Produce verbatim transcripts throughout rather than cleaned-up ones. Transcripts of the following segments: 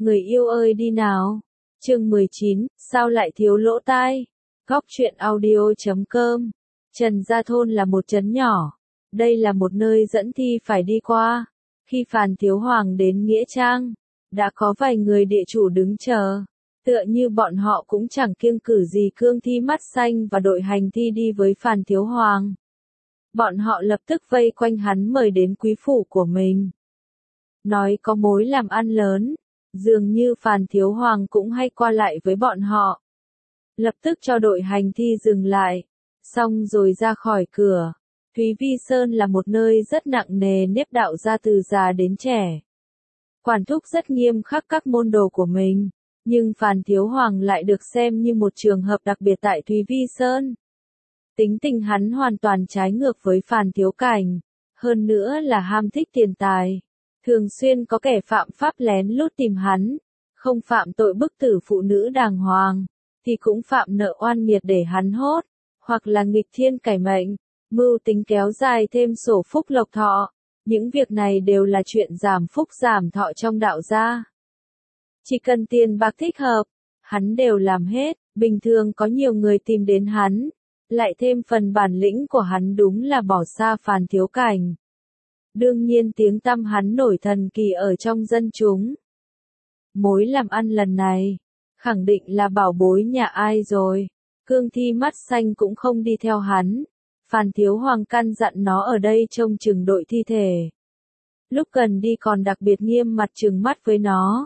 Người yêu ơi đi nào. Chương mười chín, sao lại thiếu lỗ tai? Góc truyện audio chấm com. Trần Gia Thôn là một trấn nhỏ. Đây là một nơi dẫn thi phải đi qua. Khi Phàn Thiếu Hoàng đến Nghĩa Trang, đã có vài người địa chủ đứng chờ. Tựa như bọn họ cũng chẳng kiêng cử gì cương thi mắt xanh và đội hành thi đi với Phàn Thiếu Hoàng. Bọn họ lập tức vây quanh hắn mời đến quý phủ của mình. Nói có mối làm ăn lớn, dường như Phàn Thiếu Hoàng cũng hay qua lại với bọn họ. Lập tức cho đội hành thi dừng lại, xong rồi ra khỏi cửa. Thúy Vi Sơn là một nơi rất nặng nề nếp đạo ra từ già đến trẻ. Quản thúc rất nghiêm khắc các môn đồ của mình, nhưng Phàn Thiếu Hoàng lại được xem như một trường hợp đặc biệt tại Thúy Vi Sơn. Tính tình hắn hoàn toàn trái ngược với Phàn Thiếu Cảnh, hơn nữa là ham thích tiền tài. Thường xuyên có kẻ phạm pháp lén lút tìm hắn, không phạm tội bức tử phụ nữ đàng hoàng, thì cũng phạm nợ oan nghiệt để hắn hốt, hoặc là nghịch thiên cải mệnh, mưu tính kéo dài thêm sổ phúc lộc thọ. Những việc này đều là chuyện giảm phúc giảm thọ trong đạo gia. Chỉ cần tiền bạc thích hợp, hắn đều làm hết. Bình thường có nhiều người tìm đến hắn, lại thêm phần bản lĩnh của hắn đúng là bỏ xa Phàn Thiếu Cảnh. Đương nhiên tiếng tăm hắn nổi thần kỳ ở trong dân chúng. Mối làm ăn lần này, khẳng định là bảo bối nhà ai rồi. Cương thi mắt xanh cũng không đi theo hắn. Phàn Thiếu Hoàng căn dặn nó ở đây trông chừng đội thi thể. Lúc cần đi còn đặc biệt nghiêm mặt trừng mắt với nó.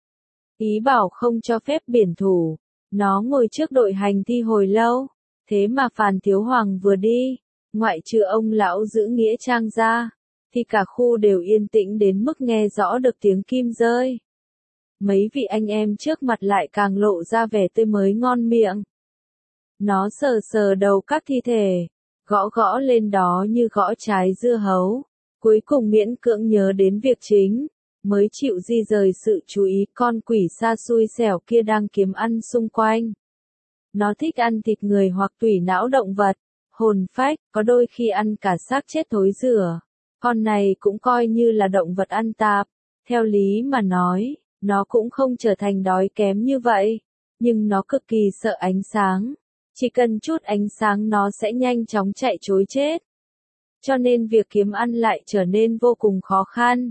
Ý bảo không cho phép biển thủ. Nó ngồi trước đội hành thi hồi lâu. Thế mà Phàn Thiếu Hoàng vừa đi, ngoại trừ ông lão giữ nghĩa trang ra, thì cả khu đều yên tĩnh đến mức nghe rõ được tiếng kim rơi. Mấy vị anh em trước mặt lại càng lộ ra vẻ tươi mới ngon miệng. Nó sờ sờ đầu các thi thể, gõ gõ lên đó như gõ trái dưa hấu. Cuối cùng miễn cưỡng nhớ đến việc chính, mới chịu di rời sự chú ý con quỷ xa xui xẻo kia đang kiếm ăn xung quanh. Nó thích ăn thịt người hoặc tủy não động vật, hồn phách, có đôi khi ăn cả xác chết thối rữa. Con này cũng coi như là động vật ăn tạp. Theo lý mà nói, nó cũng không trở thành đói kém như vậy, nhưng nó cực kỳ sợ ánh sáng. Chỉ cần chút ánh sáng nó sẽ nhanh chóng chạy trối chết. Cho nên việc kiếm ăn lại trở nên vô cùng khó khăn.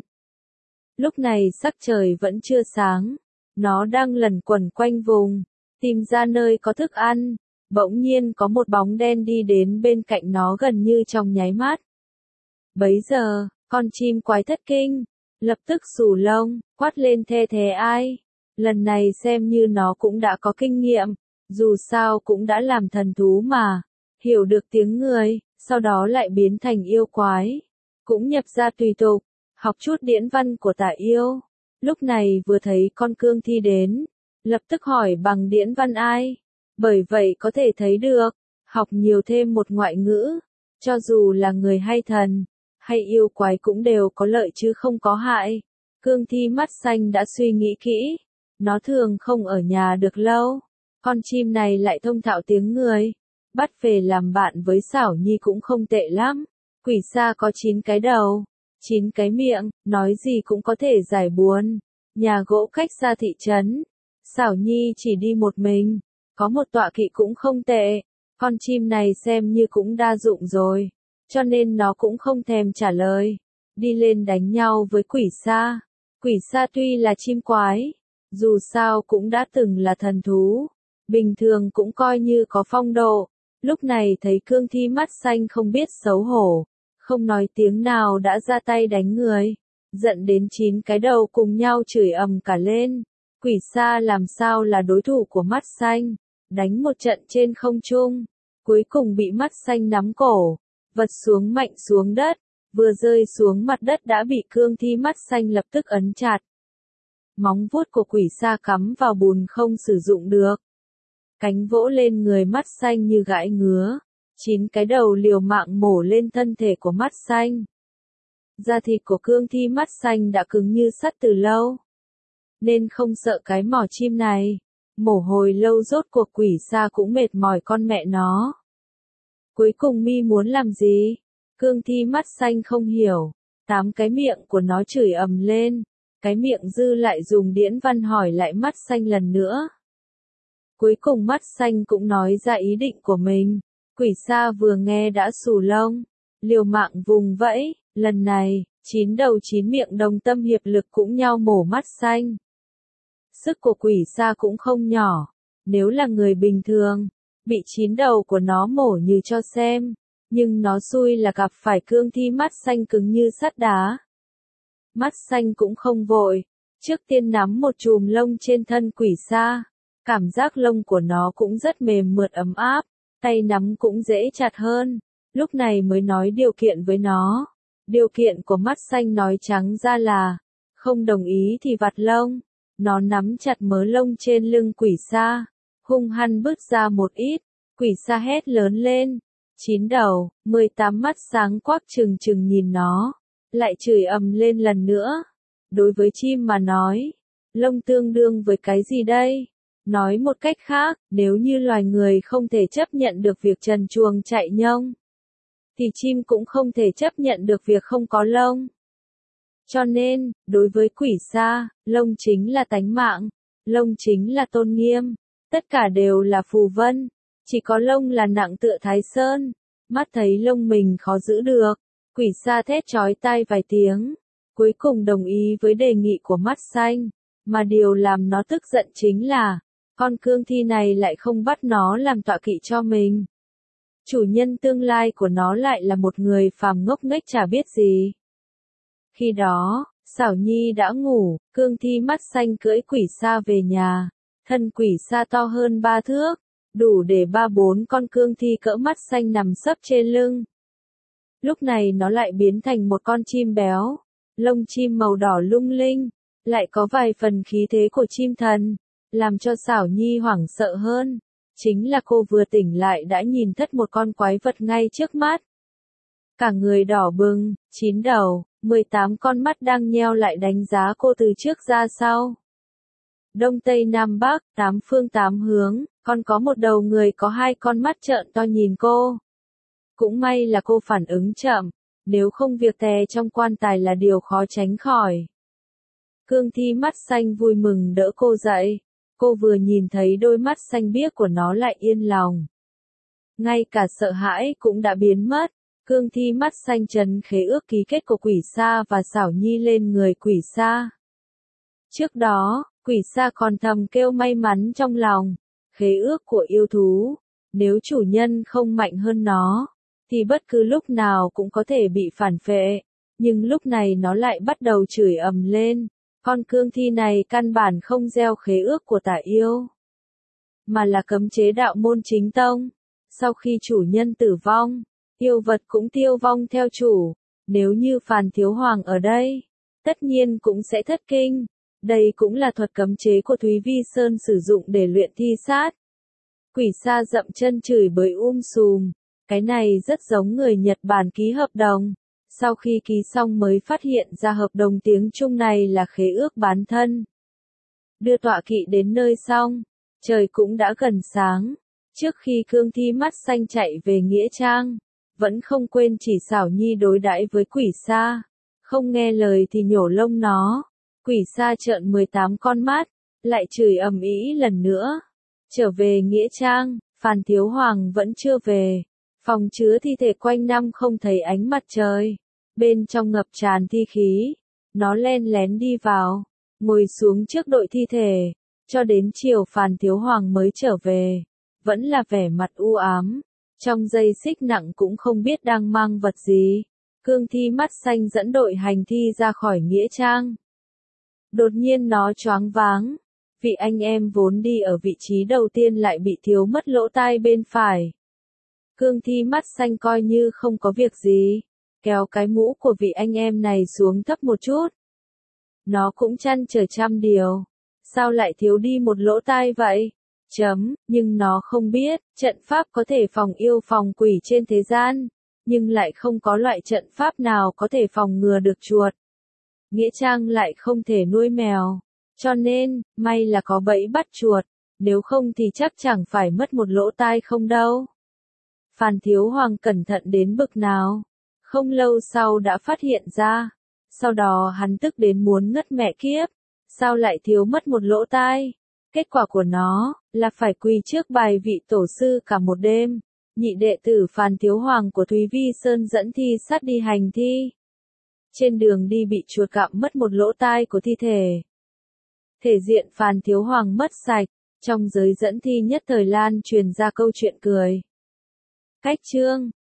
Lúc này sắc trời vẫn chưa sáng, nó đang lẩn quẩn quanh vùng, tìm ra nơi có thức ăn. Bỗng nhiên có một bóng đen đi đến bên cạnh nó gần như trong nháy mắt. Bấy giờ, con chim quái thất kinh, lập tức xù lông, quát lên the thé ai. Lần này xem như nó cũng đã có kinh nghiệm, dù sao cũng đã làm thần thú mà, hiểu được tiếng người, sau đó lại biến thành yêu quái. Cũng nhập ra tùy tục, học chút điển văn của tả yêu. Lúc này vừa thấy con cương thi đến, lập tức hỏi bằng điển văn ai. Bởi vậy có thể thấy được, học nhiều thêm một ngoại ngữ, cho dù là người hay thần, hay yêu quái cũng đều có lợi chứ không có hại. Cương thi mắt xanh đã suy nghĩ kỹ, nó thường không ở nhà được lâu. Con chim này lại thông thạo tiếng người, bắt về làm bạn với Xảo Nhi cũng không tệ lắm. Quỷ xa có chín cái đầu, chín cái miệng, nói gì cũng có thể giải buồn. Nhà gỗ cách xa thị trấn, Xảo Nhi chỉ đi một mình, có một tọa kỵ cũng không tệ. Con chim này xem như cũng đa dụng rồi, cho nên nó cũng không thèm trả lời, đi lên đánh nhau với quỷ xa. Quỷ xa tuy là chim quái, dù sao cũng đã từng là thần thú, bình thường cũng coi như có phong độ. Lúc này thấy cương thi mắt xanh không biết xấu hổ, không nói tiếng nào đã ra tay đánh người, giận đến chín cái đầu cùng nhau chửi ầm cả lên. Quỷ xa làm sao là đối thủ của mắt xanh, đánh một trận trên không trung, cuối cùng bị mắt xanh nắm cổ, vật xuống mạnh xuống đất, vừa rơi xuống mặt đất đã bị cương thi mắt xanh lập tức ấn chặt. Móng vuốt của quỷ xa cắm vào bùn không sử dụng được. Cánh vỗ lên người mắt xanh như gãi ngứa, chín cái đầu liều mạng mổ lên thân thể của mắt xanh. Da thịt của cương thi mắt xanh đã cứng như sắt từ lâu, nên không sợ cái mỏ chim này. Mổ hồi lâu rốt cuộc quỷ xa cũng mệt mỏi con mẹ nó. Cuối cùng mi muốn làm gì? Cương thi mắt xanh không hiểu, tám cái miệng của nó chửi ầm lên. cái miệng dư lại dùng điển văn hỏi lại mắt xanh lần nữa. Cuối cùng mắt xanh cũng nói ra ý định của mình. Quỷ sa vừa nghe đã xù lông, liều mạng vùng vẫy, lần này, chín đầu chín miệng đồng tâm hiệp lực cũng nhau mổ mắt xanh. Sức của quỷ sa cũng không nhỏ, nếu là người bình thường, bị chín đầu của nó mổ như cho xem, nhưng nó xui là gặp phải cương thi mắt xanh cứng như sắt đá. Mắt xanh cũng không vội, trước tiên nắm một chùm lông trên thân quỷ sa, cảm giác lông của nó cũng rất mềm mượt ấm áp, tay nắm cũng dễ chặt hơn, lúc này mới nói điều kiện với nó. Điều kiện của mắt xanh nói trắng ra là, không đồng ý thì vặt lông. Nó nắm chặt mớ lông trên lưng quỷ sa, hung hăng bứt ra một ít, quỷ sa hét lớn lên. Chín đầu, mười tám mắt sáng quắc trừng trừng nhìn nó, lại chửi ầm lên lần nữa. Đối với chim mà nói, lông tương đương với cái gì đây? Nói một cách khác, nếu như loài người không thể chấp nhận được việc trần truồng chạy nhông, thì chim cũng không thể chấp nhận được việc không có lông. Cho nên, đối với quỷ sa, lông chính là tánh mạng, lông chính là tôn nghiêm, tất cả đều là phù vân, chỉ có lông là nặng tựa Thái Sơn. Mắt thấy lông mình khó giữ được, quỷ sa thét chói tai vài tiếng, cuối cùng đồng ý với đề nghị của mắt xanh, mà điều làm nó tức giận chính là, con cương thi này lại không bắt nó làm tọa kỵ cho mình. Chủ nhân tương lai của nó lại là một người phàm ngốc nghếch chả biết gì. Khi đó, Xảo Nhi đã ngủ, cương thi mắt xanh cưỡi quỷ sa về nhà, thân quỷ sa to hơn ba thước, đủ để ba bốn con cương thi cỡ mắt xanh nằm sấp trên lưng. Lúc này nó lại biến thành một con chim béo, lông chim màu đỏ lung linh, lại có vài phần khí thế của chim thần, làm cho Xảo Nhi hoảng sợ hơn. Chính là cô vừa tỉnh lại đã nhìn thất một con quái vật ngay trước mắt. Cả người đỏ bừng, chín đầu, mười tám con mắt đang nheo lại đánh giá cô từ trước ra sau. Đông Tây Nam Bắc, tám phương tám hướng, còn có một đầu người có hai con mắt trợn to nhìn cô. Cũng may là cô phản ứng chậm, nếu không việc tè trong quan tài là điều khó tránh khỏi. Cương thi mắt xanh vui mừng đỡ cô dậy. Cô vừa nhìn thấy đôi mắt xanh biếc của nó lại yên lòng. Ngay cả sợ hãi cũng đã biến mất. Cương thi mắt xanh trấn khế ước ký kết của quỷ sa và Xảo Nhi lên người quỷ sa. Trước đó, quỷ sa còn thầm kêu may mắn trong lòng. Khế ước của yêu thú, nếu chủ nhân không mạnh hơn nó, thì bất cứ lúc nào cũng có thể bị phản phệ. Nhưng lúc này nó lại bắt đầu chửi ầm lên. Con cương thi này căn bản không gieo khế ước của tả yêu, mà là cấm chế đạo môn chính tông. Sau khi chủ nhân tử vong, yêu vật cũng tiêu vong theo chủ. Nếu như Phàn Thiếu Hoàng ở đây, tất nhiên cũng sẽ thất kinh. Đây cũng là thuật cấm chế của Thúy Vi Sơn sử dụng để luyện thi sát. Quỷ sa dậm chân chửi bới um sùm. Cái này rất giống người Nhật Bản ký hợp đồng. Sau khi ký xong mới phát hiện ra hợp đồng tiếng Trung này là khế ước bán thân. Đưa tọa kỵ đến nơi xong, trời cũng đã gần sáng. Trước khi cương thi mắt xanh chạy về Nghĩa Trang, vẫn không quên chỉ Xảo Nhi đối đãi với quỷ sa. Không nghe lời thì nhổ lông nó. Quỷ sa trợn mười tám con mắt, lại chửi ầm ĩ lần nữa. Trở về Nghĩa Trang, Phàn Thiếu Hoàng vẫn chưa về. Phòng chứa thi thể quanh năm không thấy ánh mặt trời. Bên trong ngập tràn thi khí, nó len lén đi vào, ngồi xuống trước đội thi thể, cho đến chiều Phàn Thiếu Hoàng mới trở về, vẫn là vẻ mặt u ám, trong dây xích nặng cũng không biết đang mang vật gì. Cương thi mắt xanh dẫn đội hành thi ra khỏi Nghĩa Trang. Đột nhiên nó choáng váng, vị anh em vốn đi ở vị trí đầu tiên lại bị thiếu mất lỗ tai bên phải. Cương thi mắt xanh coi như không có việc gì, kéo cái mũ của vị anh em này xuống thấp một chút. Nó cũng trăn trở trăm điều, sao lại thiếu đi một lỗ tai vậy? Chấm, nhưng nó không biết, trận pháp có thể phòng yêu phòng quỷ trên thế gian, nhưng lại không có loại trận pháp nào có thể phòng ngừa được chuột. Nghĩa Trang lại không thể nuôi mèo, cho nên, may là có bẫy bắt chuột, nếu không thì chắc chẳng phải mất một lỗ tai không đâu. Phàn Thiếu Hoàng cẩn thận đến bực nào, không lâu sau đã phát hiện ra, Sau đó hắn tức đến muốn ngất mẹ kiếp, sao lại thiếu mất một lỗ tai? Kết quả của nó, là phải quỳ trước bài vị tổ sư cả một đêm. Nhị đệ tử Phàn Thiếu Hoàng của Thúy Vi Sơn dẫn thi sát đi hành thi. Trên đường đi bị chuột cạm mất một lỗ tai của thi thể. Thể diện Phàn Thiếu Hoàng mất sạch, trong giới dẫn thi nhất thời lan truyền ra câu chuyện cười. Cách chương